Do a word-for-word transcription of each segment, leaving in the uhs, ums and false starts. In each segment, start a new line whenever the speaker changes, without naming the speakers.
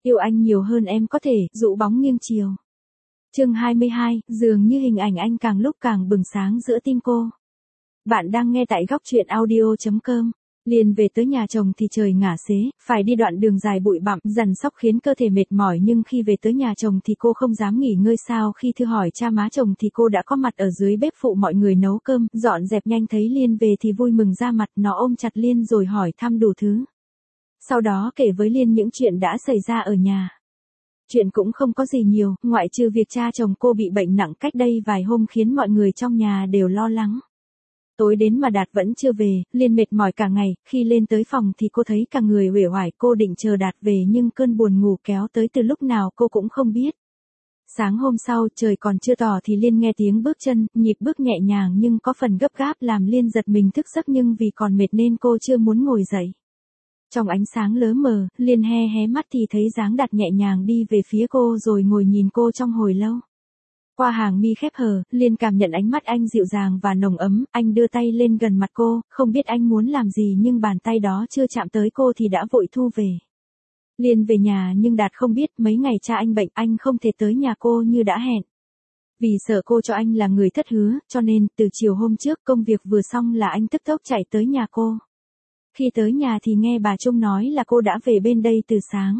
Yêu anh nhiều hơn em có thể, dụ bóng nghiêng chiều. Chương hai mươi hai, dường như hình ảnh anh càng lúc càng bừng sáng giữa tim cô. Bạn đang nghe tại góc truyện audio chấm com. Liền về tới nhà chồng thì trời ngả xế, phải đi đoạn đường dài bụi bặm, dần sóc khiến cơ thể mệt mỏi, nhưng khi về tới nhà chồng thì cô không dám nghỉ ngơi sao. Khi thưa hỏi cha má chồng thì cô đã có mặt ở dưới bếp phụ mọi người nấu cơm, dọn dẹp nhanh thấy Liên về thì vui mừng ra mặt, nó ôm chặt Liên rồi hỏi thăm đủ thứ. Sau đó kể với Liên những chuyện đã xảy ra ở nhà. Chuyện cũng không có gì nhiều, ngoại trừ việc cha chồng cô bị bệnh nặng cách đây vài hôm khiến mọi người trong nhà đều lo lắng. Tối đến mà Đạt vẫn chưa về, Liên mệt mỏi cả ngày, khi lên tới phòng thì cô thấy cả người uể oải, cô định chờ Đạt về nhưng cơn buồn ngủ kéo tới từ lúc nào cô cũng không biết. Sáng hôm sau, trời còn chưa tỏ thì Liên nghe tiếng bước chân, nhịp bước nhẹ nhàng nhưng có phần gấp gáp làm Liên giật mình thức giấc, nhưng vì còn mệt nên cô chưa muốn ngồi dậy. Trong ánh sáng lớ mờ, Liên he hé mắt thì thấy dáng Đạt nhẹ nhàng đi về phía cô rồi ngồi nhìn cô trong hồi lâu. Qua hàng mi khép hờ, Liên cảm nhận ánh mắt anh dịu dàng và nồng ấm, anh đưa tay lên gần mặt cô, không biết anh muốn làm gì nhưng bàn tay đó chưa chạm tới cô thì đã vội thu về. Liên về nhà nhưng Đạt không biết mấy ngày cha anh bệnh, anh không thể tới nhà cô như đã hẹn. Vì sợ cô cho anh là người thất hứa, cho nên từ chiều hôm trước công việc vừa xong là anh tức tốc chạy tới nhà cô. Khi tới nhà thì nghe bà Trung nói là cô đã về bên đây từ sáng.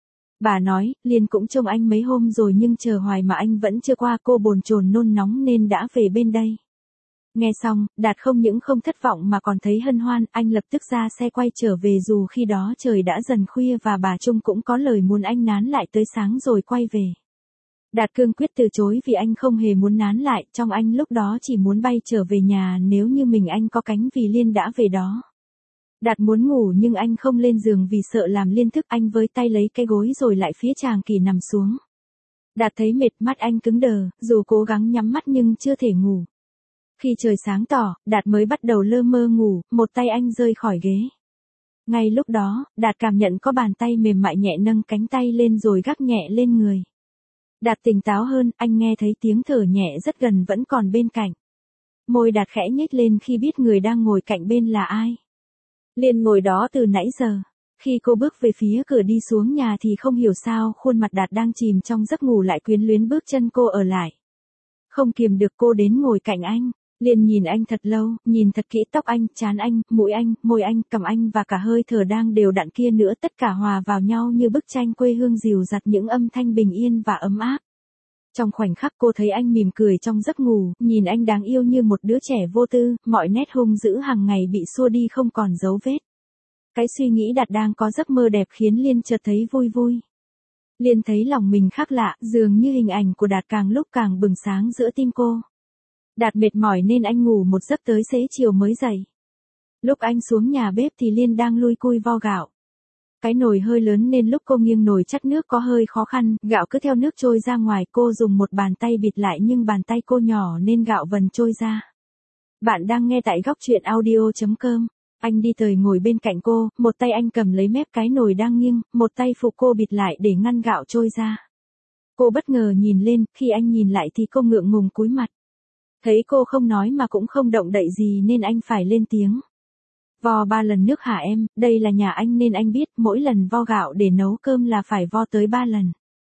Bà nói, Liên cũng trông anh mấy hôm rồi nhưng chờ hoài mà anh vẫn chưa qua, cô bồn chồn nôn nóng nên đã về bên đây. Nghe xong, Đạt không những không thất vọng mà còn thấy hân hoan, anh lập tức ra xe quay trở về dù khi đó trời đã dần khuya và bà Trung cũng có lời muốn anh nán lại tới sáng rồi quay về. Đạt cương quyết từ chối vì anh không hề muốn nán lại, trong anh lúc đó chỉ muốn bay trở về nhà nếu như mình anh có cánh vì Liên đã về đó. Đạt muốn ngủ nhưng anh không lên giường vì sợ làm Liên thức, anh với tay lấy cái gối rồi lại phía chàng Kỳ nằm xuống. Đạt thấy mệt, mắt anh cứng đờ, dù cố gắng nhắm mắt nhưng chưa thể ngủ. Khi trời sáng tỏ, Đạt mới bắt đầu lơ mơ ngủ, một tay anh rơi khỏi ghế. Ngay lúc đó, Đạt cảm nhận có bàn tay mềm mại nhẹ nâng cánh tay lên rồi gác nhẹ lên người. Đạt tỉnh táo hơn, anh nghe thấy tiếng thở nhẹ rất gần vẫn còn bên cạnh. Môi Đạt khẽ nhếch lên khi biết người đang ngồi cạnh bên là ai. Liên ngồi đó từ nãy giờ. Khi cô bước về phía cửa đi xuống nhà thì không hiểu sao khuôn mặt Đạt đang chìm trong giấc ngủ lại quyến luyến bước chân cô ở lại. Không kiềm được cô đến ngồi cạnh anh. Liên nhìn anh thật lâu, nhìn thật kỹ tóc anh, trán anh, mũi anh, môi anh, cằm anh và cả hơi thở đang đều đặn kia nữa, tất cả hòa vào nhau như bức tranh quê hương dịu dặt những âm thanh bình yên và ấm áp. Trong khoảnh khắc cô thấy anh mỉm cười trong giấc ngủ, nhìn anh đáng yêu như một đứa trẻ vô tư, mọi nét hung dữ hàng ngày bị xua đi không còn dấu vết. Cái suy nghĩ Đạt đang có giấc mơ đẹp khiến Liên chợt thấy vui vui. Liên thấy lòng mình khác lạ, dường như hình ảnh của Đạt càng lúc càng bừng sáng giữa tim cô. Đạt mệt mỏi nên anh ngủ một giấc tới xế chiều mới dậy. Lúc anh xuống nhà bếp thì Liên đang lui cui vo gạo. Cái nồi hơi lớn nên lúc cô nghiêng nồi chắt nước có hơi khó khăn, gạo cứ theo nước trôi ra ngoài, cô dùng một bàn tay bịt lại nhưng bàn tay cô nhỏ nên gạo vần trôi ra. Bạn đang nghe tại góc truyện audio chấm com. Anh đi tới ngồi bên cạnh cô, một tay anh cầm lấy mép cái nồi đang nghiêng, một tay phụ cô bịt lại để ngăn gạo trôi ra. Cô bất ngờ nhìn lên, khi anh nhìn lại thì cô ngượng ngùng cúi mặt. Thấy cô không nói mà cũng không động đậy gì nên anh phải lên tiếng. Vo ba lần nước hả em, đây là nhà anh nên anh biết mỗi lần vo gạo để nấu cơm là phải vo tới ba lần.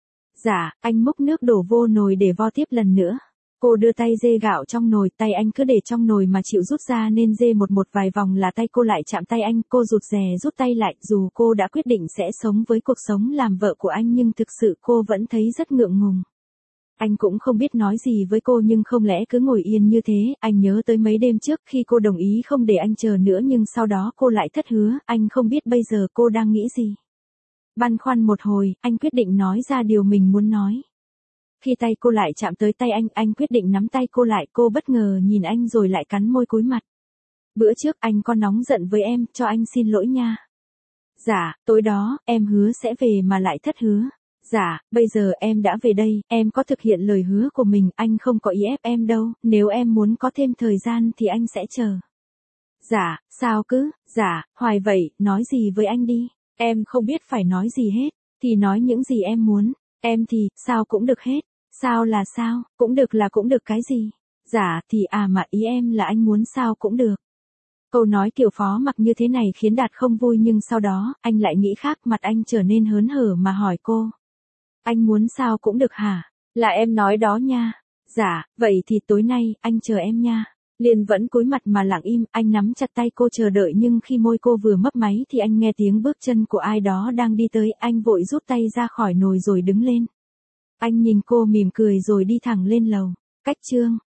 Dạ, anh múc nước đổ vô nồi để vo tiếp lần nữa. Cô đưa tay dê gạo trong nồi, tay anh cứ để trong nồi mà chịu rút ra nên dê một một vài vòng là tay cô lại chạm tay anh, cô rụt rè rút tay lại, dù cô đã quyết định sẽ sống với cuộc sống làm vợ của anh nhưng thực sự cô vẫn thấy rất ngượng ngùng. Anh cũng không biết nói gì với cô nhưng không lẽ cứ ngồi yên như thế, anh nhớ tới mấy đêm trước khi cô đồng ý không để anh chờ nữa nhưng sau đó cô lại thất hứa, anh không biết bây giờ cô đang nghĩ gì. Băn khoăn một hồi, anh quyết định nói ra điều mình muốn nói. Khi tay cô lại chạm tới tay anh, anh quyết định nắm tay cô lại, cô bất ngờ nhìn anh rồi lại cắn môi cúi mặt. Bữa trước anh có nóng giận với em, cho anh xin lỗi nha. Dạ, tối đó, em hứa sẽ về mà lại thất hứa. Dạ, bây giờ em đã về đây, em có thực hiện lời hứa của mình, anh không có ý ép em đâu, nếu em muốn có thêm thời gian thì anh sẽ chờ. Dạ, sao cứ, dạ, hoài vậy, nói gì với anh đi, em không biết phải nói gì hết, thì nói những gì em muốn, em thì, sao cũng được hết, sao là sao, cũng được là cũng được cái gì, dạ thì à mà ý em là anh muốn sao cũng được. Câu nói kiểu phó mặc như thế này khiến Đạt không vui nhưng sau đó, anh lại nghĩ khác, mặt anh trở nên hớn hở mà hỏi cô. Anh muốn sao cũng được hả? Là em nói đó nha. Dạ, vậy thì tối nay, anh chờ em nha. Liên vẫn cúi mặt mà lặng im, anh nắm chặt tay cô chờ đợi nhưng khi môi cô vừa mấp máy thì anh nghe tiếng bước chân của ai đó đang đi tới, anh vội rút tay ra khỏi nồi rồi đứng lên. Anh nhìn cô mỉm cười rồi đi thẳng lên lầu. Cách chương